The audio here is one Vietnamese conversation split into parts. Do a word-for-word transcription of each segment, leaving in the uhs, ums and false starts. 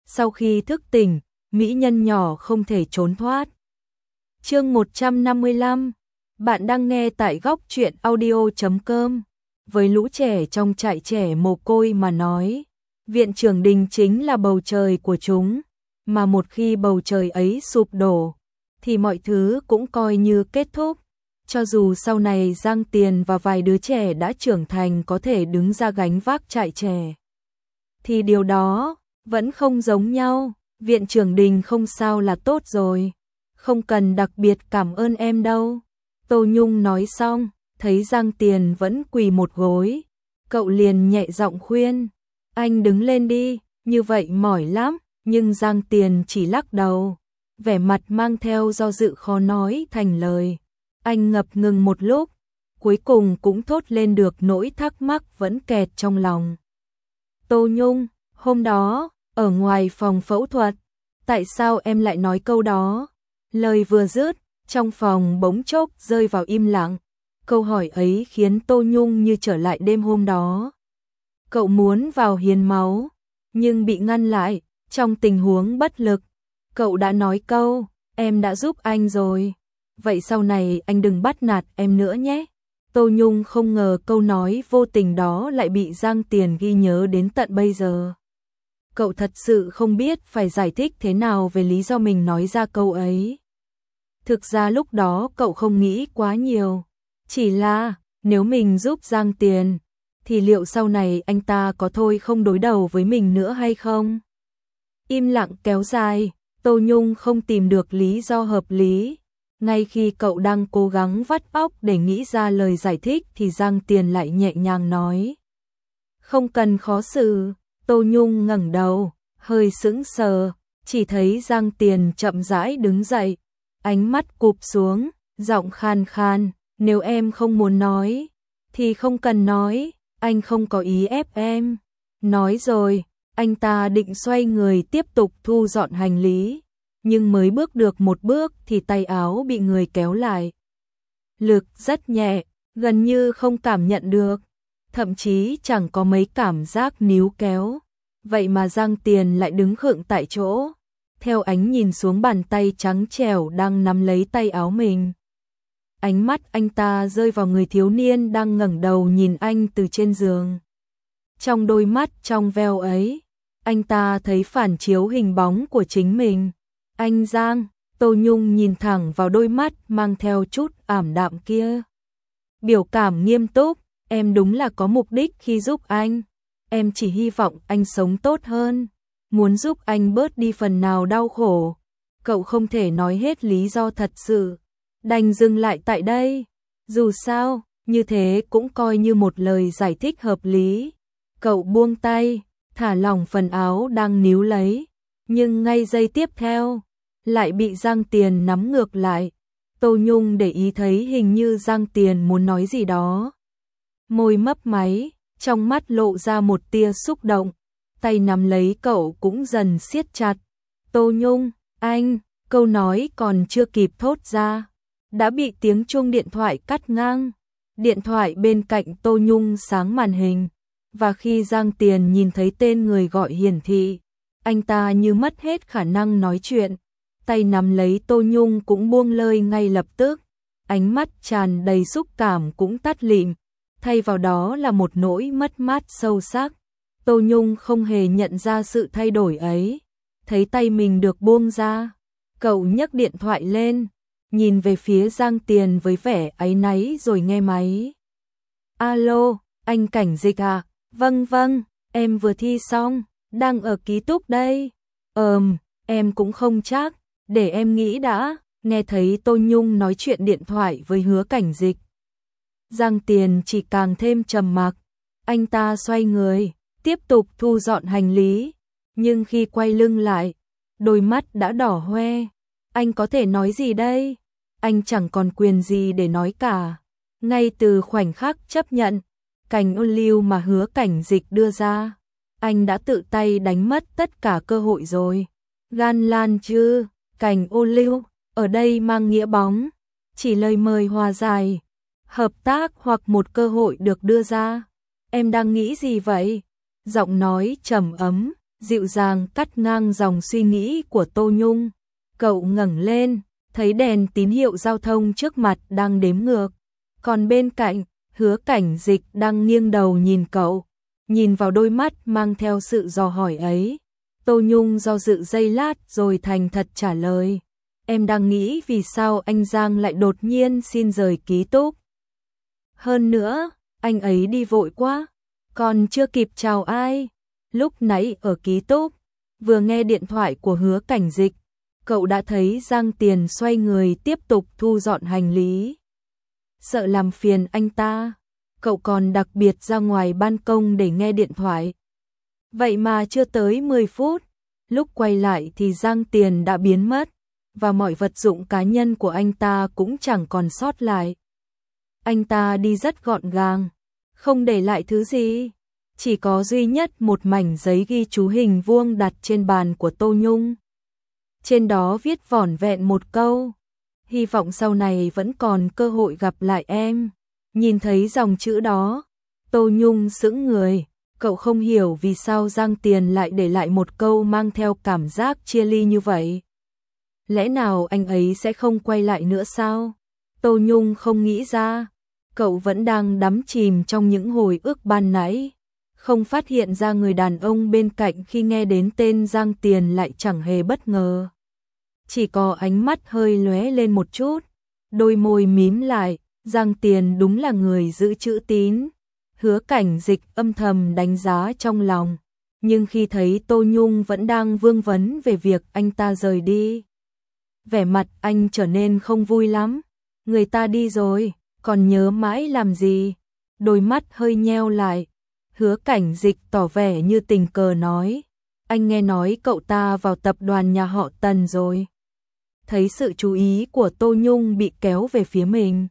Sau khi thức tỉnh, mỹ nhân nhỏ không thể trốn thoát. Chương một trăm năm mươi lăm. Bạn đang nghe tại góc truyện audio chấm com. Với lũ trẻ trong trại trẻ mồ côi mà nói, viện trưởng Đình chính là bầu trời của chúng, mà một khi bầu trời ấy sụp đổ, thì mọi thứ cũng coi như kết thúc. Cho dù sau này Giang Tiền và vài đứa trẻ đã trưởng thành có thể đứng ra gánh vác trại trẻ, thì điều đó vẫn không giống nhau. Viện trưởng Đình không sao là tốt rồi, không cần đặc biệt cảm ơn em đâu. Tô Nhung nói xong, thấy Giang Tiền vẫn quỳ một gối, cậu liền nhẹ giọng khuyên, anh đứng lên đi, như vậy mỏi lắm. Nhưng Giang Tiền chỉ lắc đầu, vẻ mặt mang theo do dự khó nói thành lời. Anh ngập ngừng một lúc, cuối cùng cũng thốt lên được nỗi thắc mắc vẫn kẹt trong lòng. Tô Nhung, hôm đó, ở ngoài phòng phẫu thuật, tại sao em lại nói câu đó? Lời vừa dứt, trong phòng bỗng chốc rơi vào im lặng. Câu hỏi ấy khiến Tô Nhung như trở lại đêm hôm đó. Cậu muốn vào hiến máu, nhưng bị ngăn lại. Trong tình huống bất lực, cậu đã nói câu, em đã giúp anh rồi, vậy sau này anh đừng bắt nạt em nữa nhé. Tô Nhung không ngờ câu nói vô tình đó lại bị Giang Tiền ghi nhớ đến tận bây giờ. Cậu thật sự không biết phải giải thích thế nào về lý do mình nói ra câu ấy. Thực ra lúc đó cậu không nghĩ quá nhiều, chỉ là nếu mình giúp Giang Tiền, thì liệu sau này anh ta có thôi không đối đầu với mình nữa hay không? Im lặng kéo dài, Tô Nhung không tìm được lý do hợp lý. Ngay khi cậu đang cố gắng vắt óc để nghĩ ra lời giải thích thì Giang Tiền lại nhẹ nhàng nói. Không cần khó xử. Tô Nhung ngẩng đầu, hơi sững sờ, chỉ thấy Giang Tiền chậm rãi đứng dậy, ánh mắt cụp xuống, giọng khan khan, nếu em không muốn nói, thì không cần nói, anh không có ý ép em. Nói rồi, anh ta định xoay người tiếp tục thu dọn hành lý, nhưng mới bước được một bước thì tay áo bị người kéo lại. Lực rất nhẹ, gần như không cảm nhận được, thậm chí chẳng có mấy cảm giác níu kéo. Vậy mà Giang Tiền lại đứng khựng tại chỗ, theo ánh nhìn xuống bàn tay trắng trẻo đang nắm lấy tay áo mình. Ánh mắt anh ta rơi vào người thiếu niên đang ngẩng đầu nhìn anh từ trên giường. Trong đôi mắt trong veo ấy, anh ta thấy phản chiếu hình bóng của chính mình. Anh Giang, Tô Nhung nhìn thẳng vào đôi mắt mang theo chút ảm đạm kia. Biểu cảm nghiêm túc, em đúng là có mục đích khi giúp anh. Em chỉ hy vọng anh sống tốt hơn, muốn giúp anh bớt đi phần nào đau khổ. Cậu không thể nói hết lý do thật sự, đành dừng lại tại đây. Dù sao, như thế cũng coi như một lời giải thích hợp lý. Cậu buông tay, thả lỏng phần áo đang níu lấy, nhưng ngay giây tiếp theo, lại bị Giang Tiền nắm ngược lại. Tô Nhung để ý thấy hình như Giang Tiền muốn nói gì đó. Môi mấp máy, trong mắt lộ ra một tia xúc động, tay nắm lấy cậu cũng dần siết chặt. Tô Nhung, anh, câu nói còn chưa kịp thốt ra, đã bị tiếng chuông điện thoại cắt ngang. Điện thoại bên cạnh Tô Nhung sáng màn hình, và khi Giang Tiền nhìn thấy tên người gọi hiển thị, anh ta như mất hết khả năng nói chuyện. Tay nắm lấy Tô Nhung cũng buông lơi ngay lập tức, ánh mắt tràn đầy xúc cảm cũng tắt lịm, thay vào đó là một nỗi mất mát sâu sắc. Tô Nhung không hề nhận ra sự thay đổi ấy, thấy tay mình được buông ra, cậu nhấc điện thoại lên, nhìn về phía Giang Tiền với vẻ áy náy rồi nghe máy. Alo, anh Cảnh Dịch à? Vâng vâng, em vừa thi xong, đang ở ký túc đây. Ờm, em cũng không chắc, để em nghĩ đã. Nghe thấy Tô Nhung nói chuyện điện thoại với Hứa Cảnh Dịch, Giang Tiền chỉ càng thêm trầm mặc. Anh ta xoay người, tiếp tục thu dọn hành lý, nhưng khi quay lưng lại, đôi mắt đã đỏ hoe. Anh có thể nói gì đây? Anh chẳng còn quyền gì để nói cả. Ngay từ khoảnh khắc chấp nhận cành ô liu mà Hứa Cảnh Dịch đưa ra, anh đã tự tay đánh mất tất cả cơ hội rồi. Gan lan chứ, cành ô liu ở đây mang nghĩa bóng, chỉ lời mời hòa giải, hợp tác hoặc một cơ hội được đưa ra. Em đang nghĩ gì vậy? Giọng nói trầm ấm, dịu dàng cắt ngang dòng suy nghĩ của Tô Nhung. Cậu ngẩng lên, thấy đèn tín hiệu giao thông trước mặt đang đếm ngược. Còn bên cạnh, Hứa Cảnh Dịch đang nghiêng đầu nhìn cậu, nhìn vào đôi mắt mang theo sự dò hỏi ấy. Tô Nhung do dự giây lát rồi thành thật trả lời. Em đang nghĩ vì sao anh Giang lại đột nhiên xin rời ký túc. Hơn nữa, anh ấy đi vội quá, còn chưa kịp chào ai. Lúc nãy ở ký túc, vừa nghe điện thoại của Hứa Cảnh Dịch, cậu đã thấy Giang Tiền xoay người tiếp tục thu dọn hành lý. Sợ làm phiền anh ta, cậu còn đặc biệt ra ngoài ban công để nghe điện thoại. Vậy mà chưa tới mười phút, lúc quay lại thì Giang Tiền đã biến mất, và mọi vật dụng cá nhân của anh ta cũng chẳng còn sót lại. Anh ta đi rất gọn gàng, không để lại thứ gì, chỉ có duy nhất một mảnh giấy ghi chú hình vuông đặt trên bàn của Tô Nhung. Trên đó viết vỏn vẹn một câu: hy vọng sau này vẫn còn cơ hội gặp lại em. Nhìn thấy dòng chữ đó, Tô Nhung sững người, cậu không hiểu vì sao Giang Tiền lại để lại một câu mang theo cảm giác chia ly như vậy. Lẽ nào anh ấy sẽ không quay lại nữa sao? Tô Nhung không nghĩ ra, cậu vẫn đang đắm chìm trong những hồi ức ban nãy, không phát hiện ra người đàn ông bên cạnh khi nghe đến tên Giang Tiền lại chẳng hề bất ngờ. Chỉ có ánh mắt hơi lóe lên một chút, đôi môi mím lại, Giang Tiền đúng là người giữ chữ tín. Hứa Cảnh Dịch âm thầm đánh giá trong lòng, nhưng khi thấy Tô Nhung vẫn đang vương vấn về việc anh ta rời đi, vẻ mặt anh trở nên không vui lắm. Người ta đi rồi, còn nhớ mãi làm gì? Đôi mắt hơi nheo lại, Hứa Cảnh Dịch tỏ vẻ như tình cờ nói, anh nghe nói cậu ta vào tập đoàn nhà họ Tần rồi. Thấy sự chú ý của Tô Nhung bị kéo về phía mình,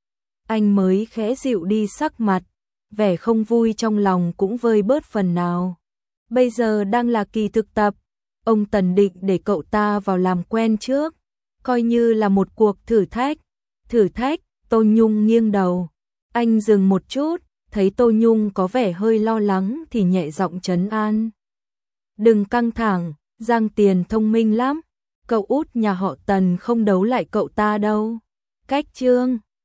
anh mới khẽ dịu đi sắc mặt, vẻ không vui trong lòng cũng vơi bớt phần nào. Bây giờ đang là kỳ thực tập, ông Tần định để cậu ta vào làm quen trước, coi như là một cuộc thử thách. Thử thách? Tô Nhung nghiêng đầu. Anh dừng một chút, thấy Tô Nhung có vẻ hơi lo lắng thì nhẹ giọng trấn an. Đừng căng thẳng, Giang Tiền thông minh lắm, cậu út nhà họ Tần không đấu lại cậu ta đâu. Cách chương